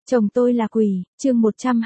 Chồng tôi là quỷ, chương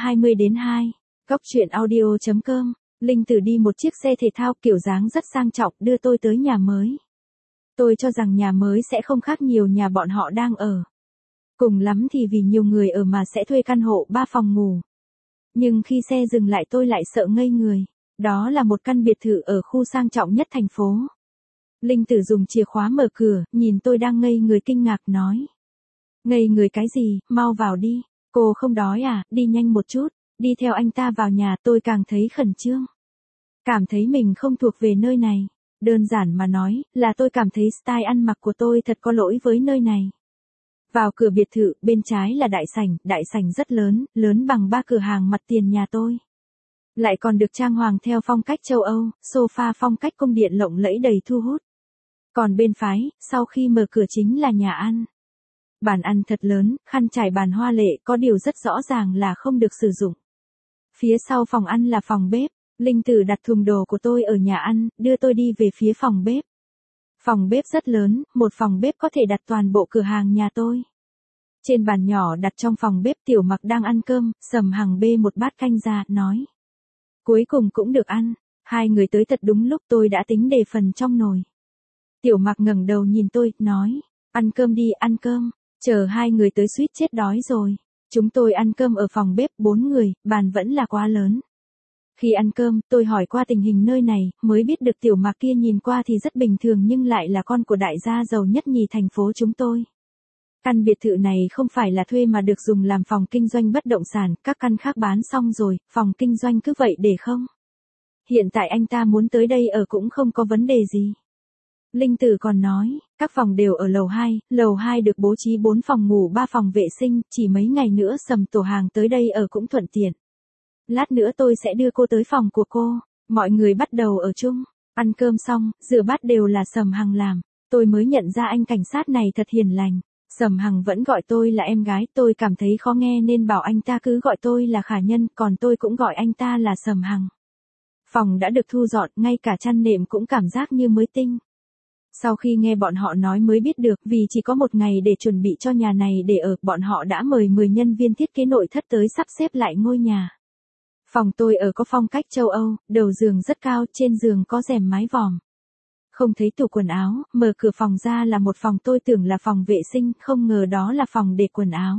120-2. Góc truyện audio.com. Linh Tử đi một chiếc xe thể thao kiểu dáng rất sang trọng đưa tôi tới nhà mới. Tôi cho rằng nhà mới sẽ không khác nhiều nhà bọn họ đang ở. Cùng lắm thì vì nhiều người ở mà sẽ thuê căn hộ 3 phòng ngủ. Nhưng khi xe dừng lại tôi lại sợ ngây người. Đó là một căn biệt thự ở khu sang trọng nhất thành phố. Linh Tử dùng chìa khóa mở cửa, nhìn tôi đang ngây người kinh ngạc nói. Ngây người cái gì, mau vào đi. Cô không đói à, đi nhanh một chút. Đi theo anh ta vào nhà tôi càng thấy khẩn trương. Cảm thấy mình không thuộc về nơi này. Đơn giản mà nói, là tôi cảm thấy style ăn mặc của tôi thật có lỗi với nơi này. Vào cửa biệt thự, bên trái là đại sảnh rất lớn, lớn bằng 3 cửa hàng mặt tiền nhà tôi. Lại còn được trang hoàng theo phong cách châu Âu, sofa phong cách cung điện lộng lẫy đầy thu hút. Còn bên phái, sau khi mở cửa chính là nhà ăn. Bàn ăn thật lớn, khăn trải bàn hoa lệ, có điều rất rõ ràng là không được sử dụng. Phía sau phòng ăn là phòng bếp. Linh Tử đặt thùng đồ của tôi ở nhà ăn, đưa tôi đi về phía phòng bếp. Phòng bếp rất lớn, một phòng bếp có thể đặt toàn bộ cửa hàng nhà tôi. Trên bàn nhỏ đặt trong phòng bếp Tiểu Mặc đang ăn cơm, Sầm Hằng bê một bát canh ra, nói. Cuối cùng cũng được ăn, hai người tới thật đúng lúc tôi đã tính đề phần trong nồi. Tiểu Mặc ngẩng đầu nhìn tôi, nói, ăn cơm đi, ăn cơm, chờ hai người tới suýt chết đói rồi. Chúng tôi ăn cơm ở phòng bếp 4 người, bàn vẫn là quá lớn. Khi ăn cơm, tôi hỏi qua tình hình nơi này, mới biết được Tiểu Mặc kia nhìn qua thì rất bình thường nhưng lại là con của đại gia giàu nhất nhì thành phố chúng tôi. Căn biệt thự này không phải là thuê mà được dùng làm phòng kinh doanh bất động sản, các căn khác bán xong rồi, phòng kinh doanh cứ vậy để không. Hiện tại anh ta muốn tới đây ở cũng không có vấn đề gì. Linh Tử còn nói, các phòng đều ở lầu 2 được bố trí 4 phòng ngủ 3 phòng vệ sinh, chỉ mấy ngày nữa Sầm Tổ Hàng tới đây ở cũng thuận tiện. Lát nữa tôi sẽ đưa cô tới phòng của cô, mọi người bắt đầu ở chung, ăn cơm xong, rửa bát đều là Sầm Hằng làm, tôi mới nhận ra anh cảnh sát này thật hiền lành. Sầm Hằng vẫn gọi tôi là em gái, tôi cảm thấy khó nghe nên bảo anh ta cứ gọi tôi là Khả Nhân, còn tôi cũng gọi anh ta là Sầm Hằng. Phòng đã được thu dọn, ngay cả chăn nệm cũng cảm giác như mới tinh. Sau khi nghe bọn họ nói mới biết được vì chỉ có một ngày để chuẩn bị cho nhà này để ở, bọn họ đã mời 10 nhân viên thiết kế nội thất tới sắp xếp lại ngôi nhà. Phòng tôi ở có phong cách châu Âu, đầu giường rất cao, trên giường có rèm mái vòm. Không thấy tủ quần áo, mở cửa phòng ra là một phòng tôi tưởng là phòng vệ sinh, không ngờ đó là phòng để quần áo.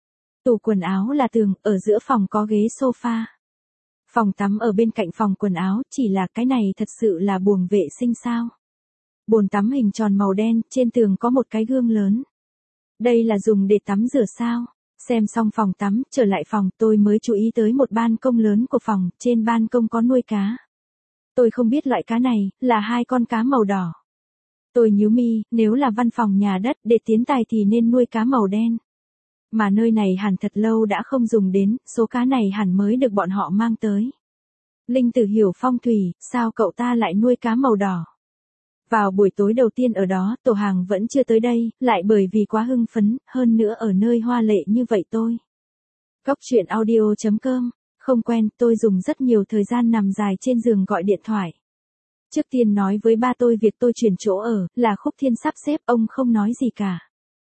Tủ quần áo là tường, ở giữa phòng có ghế sofa. Phòng tắm ở bên cạnh phòng quần áo, chỉ là cái này thật sự là buồng vệ sinh sao? Bồn tắm hình tròn màu đen, trên tường có một cái gương lớn. Đây là dùng để tắm rửa sao? Xem xong phòng tắm, trở lại phòng, tôi mới chú ý tới một ban công lớn của phòng, trên ban công có nuôi cá. Tôi không biết loại cá này, là 2 con cá màu đỏ. Tôi nhíu mi, nếu là văn phòng nhà đất để tiến tài thì nên nuôi cá màu đen. Mà nơi này hẳn thật lâu đã không dùng đến, số cá này hẳn mới được bọn họ mang tới. Linh Tử hiểu phong thủy, sao cậu ta lại nuôi cá màu đỏ? Vào buổi tối đầu tiên ở đó, Tổ Hàng vẫn chưa tới đây, lại bởi vì quá hưng phấn, hơn nữa ở nơi hoa lệ như vậy tôi. Góc truyện audio.com, không quen, tôi dùng rất nhiều thời gian nằm dài trên giường gọi điện thoại. Trước tiên nói với ba tôi việc tôi chuyển chỗ ở, là Khúc Thiên sắp xếp, ông không nói gì cả.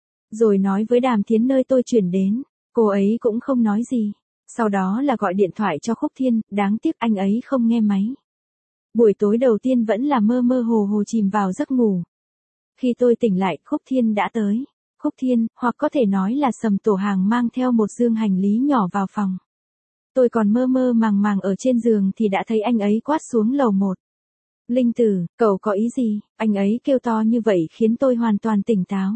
Rồi nói với Đàm Thiến nơi tôi chuyển đến, cô ấy cũng không nói gì. Sau đó là gọi điện thoại cho Khúc Thiên, đáng tiếc anh ấy không nghe máy. Buổi tối đầu tiên vẫn là mơ mơ hồ hồ chìm vào giấc ngủ. Khi tôi tỉnh lại, Khúc Thiên đã tới. Khúc Thiên, hoặc có thể nói là Sầm Tổ Hàng mang theo một dương hành lý nhỏ vào phòng. Tôi còn mơ mơ màng màng ở trên giường thì đã thấy anh ấy quát xuống lầu 1. Linh Tử, cậu có ý gì? Anh ấy kêu to như vậy khiến tôi hoàn toàn tỉnh táo.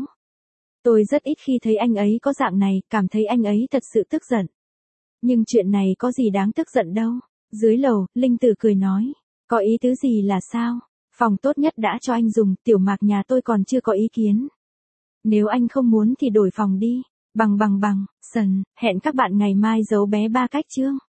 Tôi rất ít khi thấy anh ấy có dạng này, cảm thấy anh ấy thật sự tức giận. Nhưng chuyện này có gì đáng tức giận đâu. Dưới lầu, Linh Tử cười nói. Có ý tứ gì là sao? Phòng tốt nhất đã cho anh dùng, Tiểu Mạc nhà tôi còn chưa có ý kiến. Nếu anh không muốn thì đổi phòng đi. Bằng, hẹn các bạn ngày mai giấu bé 3 cách chương.